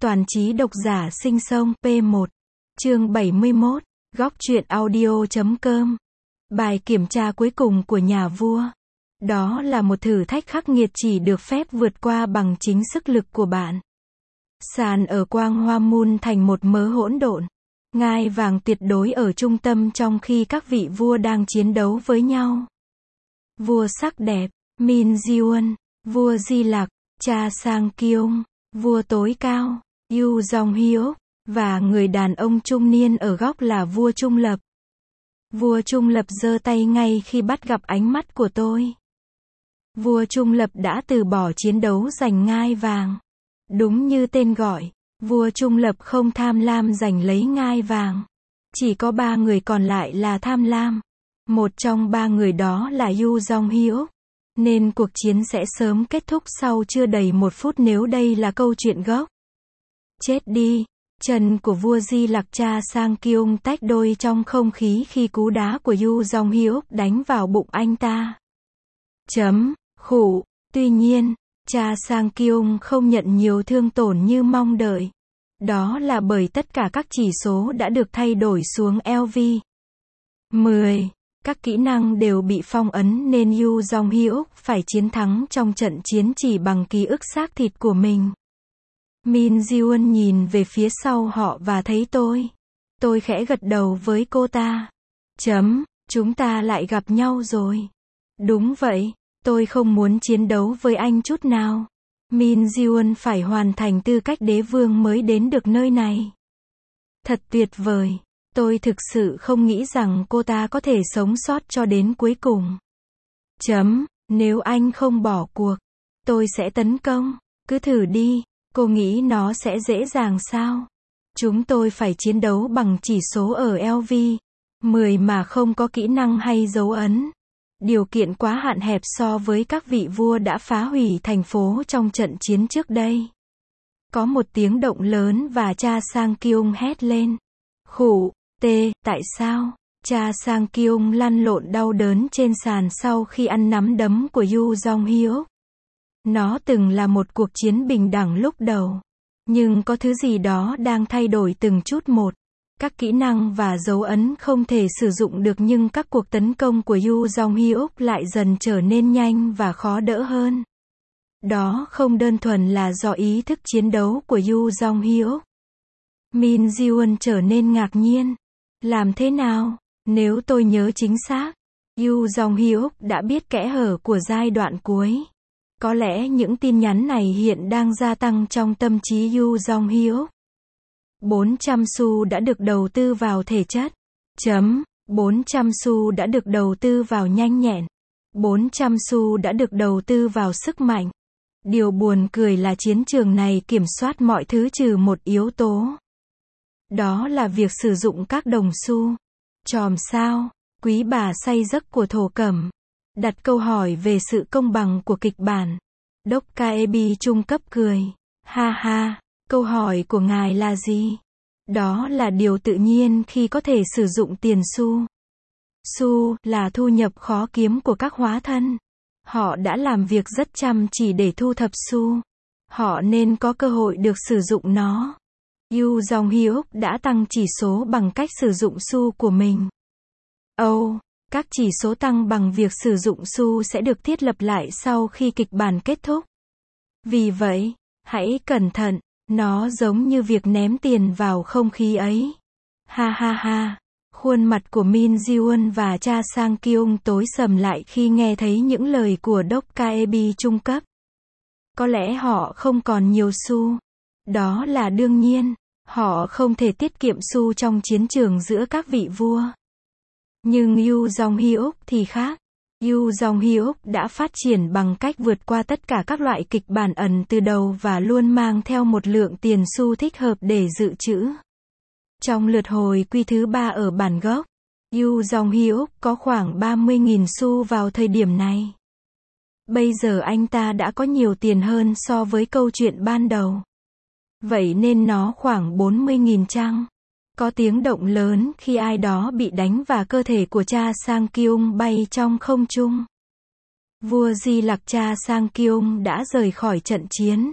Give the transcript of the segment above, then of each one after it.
Toàn trí độc giả sinh sông P1. Chương 71. Góc truyện audio.com. Bài kiểm tra cuối cùng của nhà vua. Đó là một thử thách khắc nghiệt chỉ được phép vượt qua bằng chính sức lực của bạn. Sàn ở Quang Hoa Moon thành một mớ hỗn độn. Ngai vàng tuyệt đối ở trung tâm trong khi các vị vua đang chiến đấu với nhau. Vua sắc đẹp, Min Jiwon, vua Di Lặc, Cha Sang Kyung, vua tối cao, Yu Jong Hyuk, và người đàn ông trung niên ở góc là vua Trung Lập. Vua Trung Lập giơ tay ngay khi bắt gặp ánh mắt của tôi. Vua Trung Lập đã từ bỏ chiến đấu giành ngai vàng. Đúng như tên gọi, vua Trung Lập không tham lam giành lấy ngai vàng. Chỉ có 3 người còn lại là tham lam. Một trong 3 người đó là Yu Jong Hyuk. Nên cuộc chiến sẽ sớm kết thúc sau chưa đầy 1 phút nếu đây là câu chuyện gốc. Chết đi! Chân của vua Di Lặc Cha Sang Kyung tách đôi trong không khí khi cú đá của Yu Jong Hyuk đánh vào bụng anh ta. Khụ! Tuy nhiên, Cha Sang Kyung không nhận nhiều thương tổn như mong đợi. Đó là bởi tất cả các chỉ số đã được thay đổi xuống LV10. Các kỹ năng đều bị phong ấn nên Yu Jong Hyuk phải chiến thắng trong trận chiến chỉ bằng ký ức xác thịt của mình. Min Jiwon nhìn về phía sau họ và thấy tôi. Tôi khẽ gật đầu với cô ta. Chúng ta lại gặp nhau rồi. Đúng vậy, tôi không muốn chiến đấu với anh chút nào. Min Jiwon phải hoàn thành tư cách đế vương mới đến được nơi này. Thật tuyệt vời. Tôi thực sự không nghĩ rằng cô ta có thể sống sót cho đến cuối cùng. Nếu anh không bỏ cuộc, tôi sẽ tấn công. Cứ thử đi. Cô nghĩ nó sẽ dễ dàng sao? Chúng tôi phải chiến đấu bằng chỉ số ở LV10 mà không có kỹ năng hay dấu ấn. Điều kiện quá hạn hẹp so với các vị vua đã phá hủy thành phố trong trận chiến trước đây. Có một tiếng động lớn và Cha Sang Kyung hét lên. Khụ! Tại sao? Cha Sang Kyung lăn lộn đau đớn trên sàn sau khi ăn nắm đấm của Yu Jong Hyuk. Nó từng là một cuộc chiến bình đẳng lúc đầu. Nhưng có thứ gì đó đang thay đổi từng chút một. Các kỹ năng và dấu ấn không thể sử dụng được nhưng các cuộc tấn công của Yu Jong Hyuk lại dần trở nên nhanh và khó đỡ hơn. Đó không đơn thuần là do ý thức chiến đấu của Yu Jong Hyuk. Min Jiwon trở nên ngạc nhiên. Làm thế nào? Nếu tôi nhớ chính xác, Yu Jong Hyuk đã biết kẽ hở của giai đoạn cuối. Có lẽ những tin nhắn này hiện đang gia tăng trong tâm trí Yu Jong Hyuk. 400 xu đã được đầu tư vào thể chất. 400 xu đã được đầu tư vào nhanh nhẹn. 400 xu đã được đầu tư vào sức mạnh. Điều buồn cười là chiến trường này kiểm soát mọi thứ trừ một yếu tố. Đó là việc sử dụng các đồng xu. Chòm sao, quý bà say giấc của Thổ Cẩm. Đặt câu hỏi về sự công bằng của kịch bản. Đốc Kaebi trung cấp cười. Ha ha, câu hỏi của ngài là gì? Đó là điều tự nhiên khi có thể sử dụng tiền xu. Xu là thu nhập khó kiếm của các hóa thân. Họ đã làm việc rất chăm chỉ để thu thập xu. Họ nên có cơ hội được sử dụng nó. Yu Jong Hyuk đã tăng chỉ số bằng cách sử dụng xu của mình. Các chỉ số tăng bằng việc sử dụng xu sẽ được thiết lập lại sau khi kịch bản kết thúc. Vì vậy, hãy cẩn thận, nó giống như việc ném tiền vào không khí ấy. Ha ha ha, khuôn mặt của Min Jiwon và Cha Sang Kyung tối sầm lại khi nghe thấy những lời của Đốc Kaebi trung cấp. Có lẽ họ không còn nhiều xu. Đó là đương nhiên, họ không thể tiết kiệm xu trong chiến trường giữa các vị vua. Nhưng Yu Jong Hyuk thì khác. Yu Jong Hyuk đã phát triển bằng cách vượt qua tất cả các loại kịch bản ẩn từ đầu và luôn mang theo một lượng tiền xu thích hợp để dự trữ. Trong lượt hồi quy thứ 3 ở bản gốc, Yu Jong Hyuk có khoảng 30.000 xu vào thời điểm này. Bây giờ anh ta đã có nhiều tiền hơn so với câu chuyện ban đầu. Vậy nên nó khoảng 40.000 chăng? Có tiếng động lớn khi ai đó bị đánh và cơ thể của Cha Sang Kyung bay trong không trung. Vua Di Lặc Cha Sang Kyung đã rời khỏi trận chiến.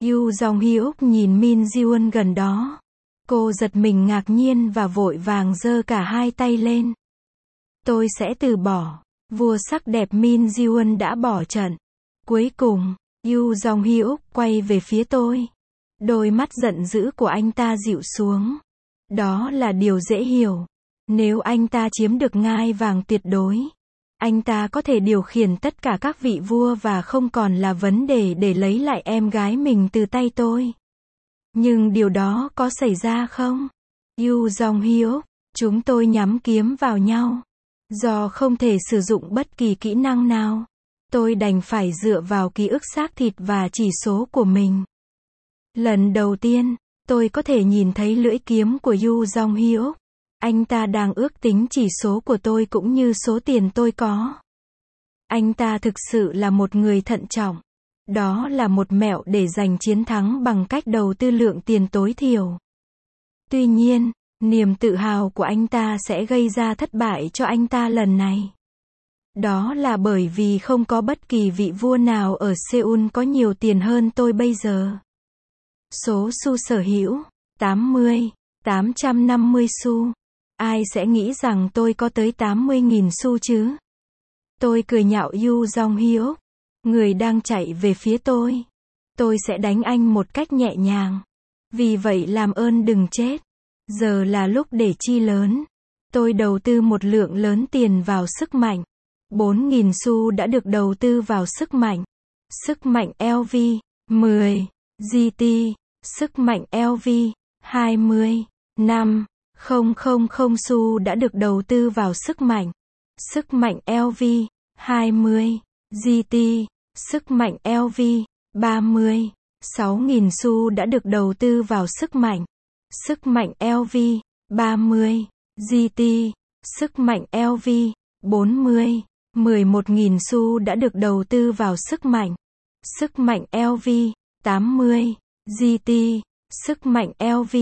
Yu Jong-hyuk nhìn Min Ji-won gần đó. Cô giật mình ngạc nhiên và vội vàng giơ cả hai tay lên. Tôi sẽ từ bỏ. Vua sắc đẹp Min Ji-won đã bỏ trận. Cuối cùng, Yu Jong-hyuk quay về phía tôi. Đôi mắt giận dữ của anh ta dịu xuống. Đó là điều dễ hiểu. Nếu anh ta chiếm được ngai vàng tuyệt đối, anh ta có thể điều khiển tất cả các vị vua và không còn là vấn đề để lấy lại em gái mình từ tay tôi. Nhưng điều đó có xảy ra không? Yu Jong-hyuk, chúng tôi nhắm kiếm vào nhau. Do không thể sử dụng bất kỳ kỹ năng nào, tôi đành phải dựa vào ký ức xác thịt và chỉ số của mình. Lần đầu tiên, tôi có thể nhìn thấy lưỡi kiếm của Yu Jong-hyuk. Anh ta đang ước tính chỉ số của tôi cũng như số tiền tôi có. Anh ta thực sự là một người thận trọng. Đó là một mẹo để giành chiến thắng bằng cách đầu tư lượng tiền tối thiểu. Tuy nhiên, niềm tự hào của anh ta sẽ gây ra thất bại cho anh ta lần này. Đó là bởi vì không có bất kỳ vị vua nào ở Seoul có nhiều tiền hơn tôi bây giờ. Số xu sở hữu, 80, 850 xu. Ai sẽ nghĩ rằng tôi có tới 80.000 xu chứ? Tôi cười nhạo Yu Jong-hyuk, người đang chạy về phía tôi. Tôi sẽ đánh anh một cách nhẹ nhàng. Vì vậy làm ơn đừng chết. Giờ là lúc để chi lớn. Tôi đầu tư một lượng lớn tiền vào sức mạnh. 4.000 xu đã được đầu tư vào sức mạnh. Sức mạnh LV, 10. GT, sức mạnh LV, 20. 5. 000 xu đã được đầu tư vào sức mạnh. Sức mạnh LV, 20. GT, sức mạnh LV, 30. 6.000 xu đã được đầu tư vào sức mạnh. Sức mạnh LV, 30. GT, sức mạnh LV, 40. 11.000 xu đã được đầu tư vào sức mạnh. Sức mạnh LV, 80. GT, sức mạnh LV,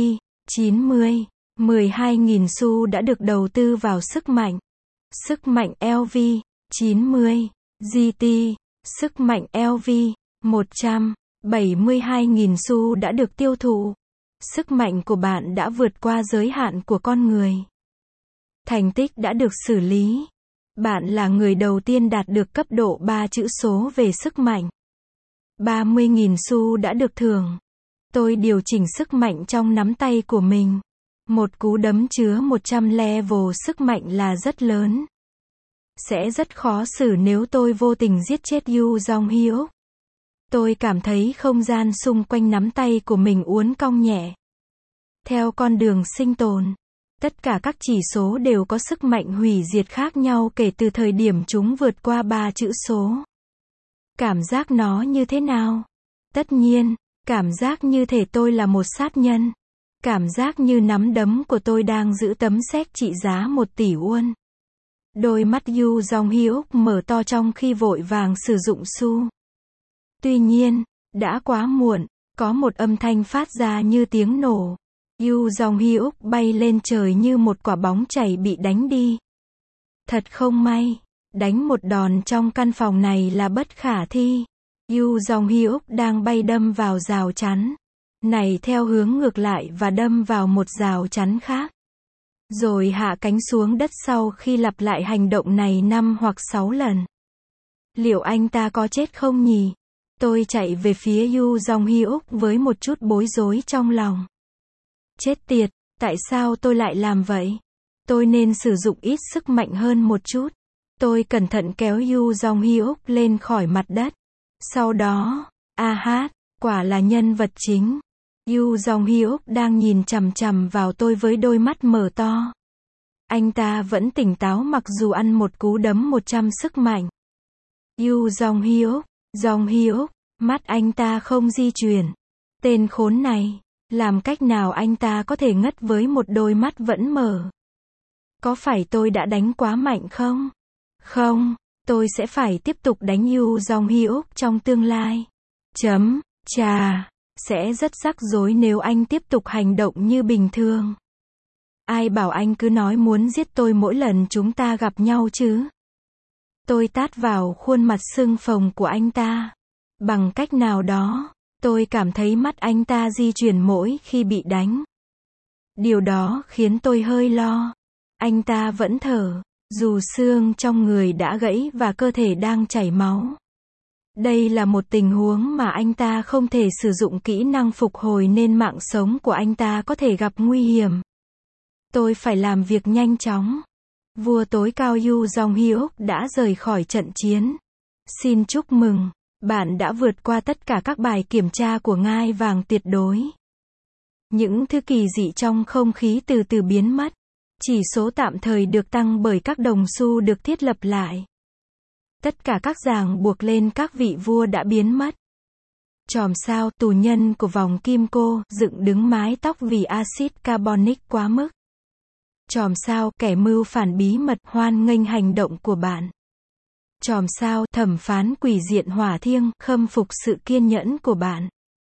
90. 12.000 xu đã được đầu tư vào sức mạnh. Sức mạnh LV, 90. GT, sức mạnh LV, 100. 72.000 xu đã được tiêu thụ. Sức mạnh của bạn đã vượt qua giới hạn của con người. Thành tích đã được xử lý. Bạn là người đầu tiên đạt được cấp độ 3 chữ số về sức mạnh. 30.000 xu đã được thưởng. Tôi điều chỉnh sức mạnh trong nắm tay của mình. Một cú đấm chứa 100 level sức mạnh là rất lớn. Sẽ rất khó xử nếu tôi vô tình giết chết Yu Jong-hyuk. Tôi cảm thấy không gian xung quanh nắm tay của mình uốn cong nhẹ. Theo con đường sinh tồn, tất cả các chỉ số đều có sức mạnh hủy diệt khác nhau kể từ thời điểm chúng vượt qua 3 chữ số. Cảm giác nó như thế nào? Tất nhiên, cảm giác như thể tôi là một sát nhân. Cảm giác như nắm đấm của tôi đang giữ tấm séc trị giá 1 tỷ won. Đôi mắt Yu Jong-hyuk mở to trong khi vội vàng sử dụng xu. Tuy nhiên, đã quá muộn, có một âm thanh phát ra như tiếng nổ. Yu Jong-hyuk bay lên trời như một quả bóng chảy bị đánh đi. Thật không may, đánh một đòn trong căn phòng này là bất khả thi. Yu Jong-hyuk đang bay đâm vào rào chắn này theo hướng ngược lại và đâm vào một rào chắn khác. Rồi hạ cánh xuống đất sau khi lặp lại hành động này 5 hoặc 6 lần. Liệu anh ta có chết không nhỉ? Tôi chạy về phía Yu Jong-hyuk với một chút bối rối trong lòng. Chết tiệt, tại sao tôi lại làm vậy? Tôi nên sử dụng ít sức mạnh hơn một chút. Tôi cẩn thận kéo Yu Jong-hyuk lên khỏi mặt đất. Sau đó, quả là nhân vật chính. Yu Jong-hyuk đang nhìn chằm chằm vào tôi với đôi mắt mở to. Anh ta vẫn tỉnh táo mặc dù ăn một cú đấm 100 sức mạnh. Yu Jong-hyuk, mắt anh ta không di chuyển. Tên khốn này, làm cách nào anh ta có thể ngất với một đôi mắt vẫn mở? Có phải tôi đã đánh quá mạnh không? Không, tôi sẽ phải tiếp tục đánh Yu Jong-hyuk trong tương lai. Sẽ rất rắc rối nếu anh tiếp tục hành động như bình thường. Ai bảo anh cứ nói muốn giết tôi mỗi lần chúng ta gặp nhau chứ? Tôi tát vào khuôn mặt sưng phồng của anh ta. Bằng cách nào đó, Tôi cảm thấy mắt anh ta di chuyển mỗi khi bị đánh. Điều đó khiến tôi hơi lo. Anh ta vẫn thở, dù xương trong người đã gãy và cơ thể đang chảy máu. Đây là một tình huống mà anh ta không thể sử dụng kỹ năng phục hồi nên mạng sống của anh ta có thể gặp nguy hiểm. Tôi phải làm việc nhanh chóng. Vua tối cao Yu Jong-hyuk đã rời khỏi trận chiến. Xin chúc mừng, bạn đã vượt qua tất cả các bài kiểm tra của ngai vàng tuyệt đối. Những thứ kỳ dị trong không khí từ từ biến mất. Chỉ số tạm thời được tăng bởi các đồng xu được thiết lập lại. Tất cả các ràng buộc lên các vị vua đã biến mất. Chòm sao, tù nhân của vòng kim cô, dựng đứng mái tóc vì axit carbonic quá mức. Chòm sao, kẻ mưu phản bí mật, hoan nghênh hành động của bạn. Chòm sao, thẩm phán quỷ diện hỏa thiêng, khâm phục sự kiên nhẫn của bạn.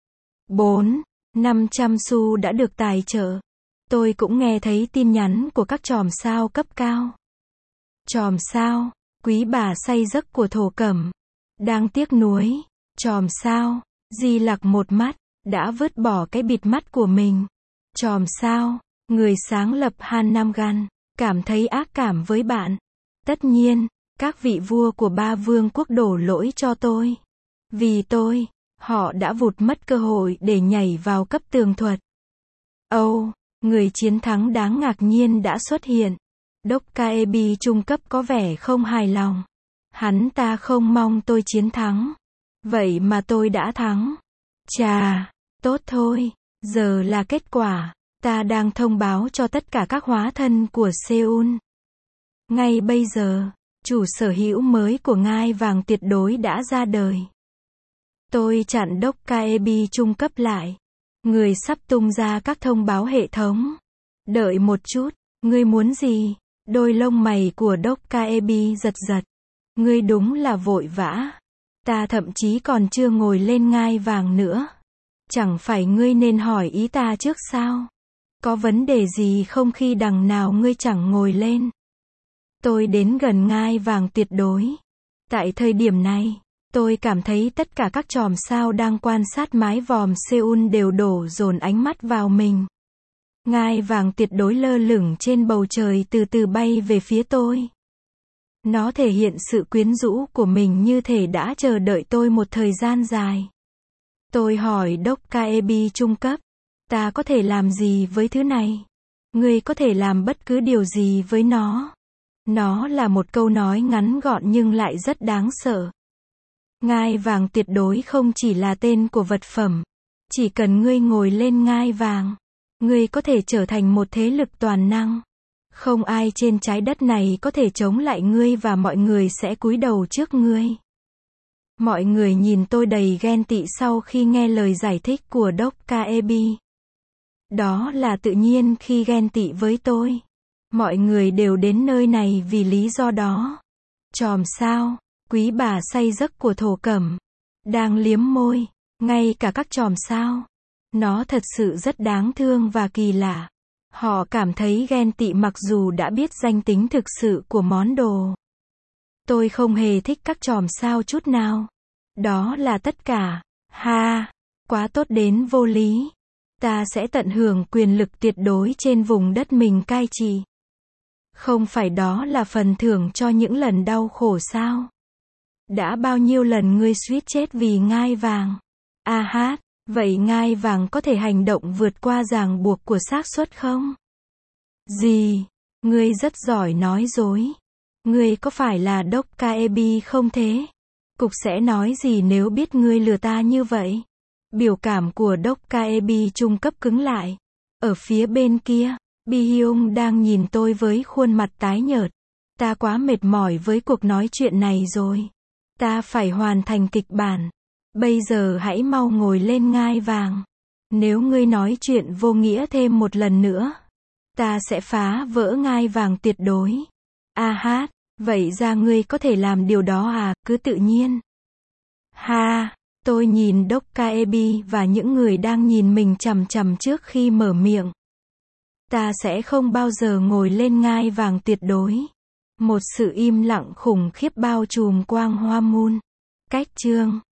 4. 500 xu đã được tài trợ. Tôi cũng nghe thấy tin nhắn của các chòm sao cấp cao. Chòm sao, quý bà say giấc của thổ cẩm. Đang tiếc nuối. Chòm sao, Di Lặc một mắt, đã vứt bỏ cái bịt mắt của mình. Chòm sao, người sáng lập Han Nam Gan, cảm thấy ác cảm với bạn. Tất nhiên, các vị vua của ba vương quốc đổ lỗi cho tôi. Vì tôi, họ đã vụt mất cơ hội để nhảy vào cấp tường thuật. Người chiến thắng đáng ngạc nhiên đã xuất hiện. Dokkaebi trung cấp có vẻ không hài lòng. Hắn ta không mong tôi chiến thắng. Vậy mà tôi đã thắng. Chà, tốt thôi, giờ là kết quả. Ta đang thông báo cho tất cả các hóa thân của Seoul. Ngay bây giờ, chủ sở hữu mới của ngai vàng tuyệt đối đã ra đời. Tôi chặn Dokkaebi trung cấp lại. Người sắp tung ra các thông báo hệ thống. Đợi một chút, ngươi muốn gì? Đôi lông mày của Dokkaebi giật giật. Ngươi đúng là vội vã. Ta thậm chí còn chưa ngồi lên ngai vàng nữa. Chẳng phải ngươi nên hỏi ý ta trước sao? Có vấn đề gì không khi đằng nào ngươi chẳng ngồi lên? Tôi đến gần ngai vàng tuyệt đối. Tại thời điểm này, tôi cảm thấy tất cả các chòm sao đang quan sát mái vòm Seoul đều đổ dồn ánh mắt vào mình. Ngai vàng tuyệt đối lơ lửng trên bầu trời từ từ bay về phía tôi. Nó thể hiện sự quyến rũ của mình như thể đã chờ đợi tôi một thời gian dài. Tôi hỏi Dokkaebi trung cấp, ta có thể làm gì với thứ này? Ngươi có thể làm bất cứ điều gì với nó. Nó là một câu nói ngắn gọn nhưng lại rất đáng sợ. Ngai vàng tuyệt đối không chỉ là tên của vật phẩm. Chỉ cần ngươi ngồi lên ngai vàng, ngươi có thể trở thành một thế lực toàn năng. Không ai trên trái đất này có thể chống lại ngươi và mọi người sẽ cúi đầu trước ngươi. Mọi người nhìn tôi đầy ghen tị sau khi nghe lời giải thích của Dokkaebi. Đó là tự nhiên khi ghen tị với tôi. Mọi người đều đến nơi này vì lý do đó. Chòm sao, quý bà say giấc của thổ cẩm, đang liếm môi, ngay cả các chòm sao. Nó thật sự rất đáng thương và kỳ lạ. Họ cảm thấy ghen tị mặc dù đã biết danh tính thực sự của món đồ. Tôi không hề thích các chòm sao chút nào. Đó là tất cả. Ha, quá tốt đến vô lý. Ta sẽ tận hưởng quyền lực tuyệt đối trên vùng đất mình cai trị. Không phải đó là phần thưởng cho những lần đau khổ sao? Đã bao nhiêu lần ngươi suýt chết vì ngai vàng? Vậy ngai vàng có thể hành động vượt qua ràng buộc của xác suất không? Gì? Ngươi rất giỏi nói dối. Ngươi có phải là Dokkaebi không thế? Cục sẽ nói gì nếu biết ngươi lừa ta như vậy? Biểu cảm của Dokkaebi trung cấp cứng lại. Ở phía bên kia, Bi-hyung đang nhìn tôi với khuôn mặt tái nhợt. Ta quá mệt mỏi với cuộc nói chuyện này rồi. Ta phải hoàn thành kịch bản. Bây giờ hãy mau ngồi lên ngai vàng. Nếu ngươi nói chuyện vô nghĩa thêm một lần nữa, ta sẽ phá vỡ ngai vàng tuyệt đối. Vậy ra ngươi có thể làm điều đó à, cứ tự nhiên. Tôi nhìn Dokkaebi và những người đang nhìn mình chằm chằm trước khi mở miệng. Ta sẽ không bao giờ ngồi lên ngai vàng tuyệt đối. Một sự im lặng khủng khiếp bao trùm quang hoa moon. Cách chương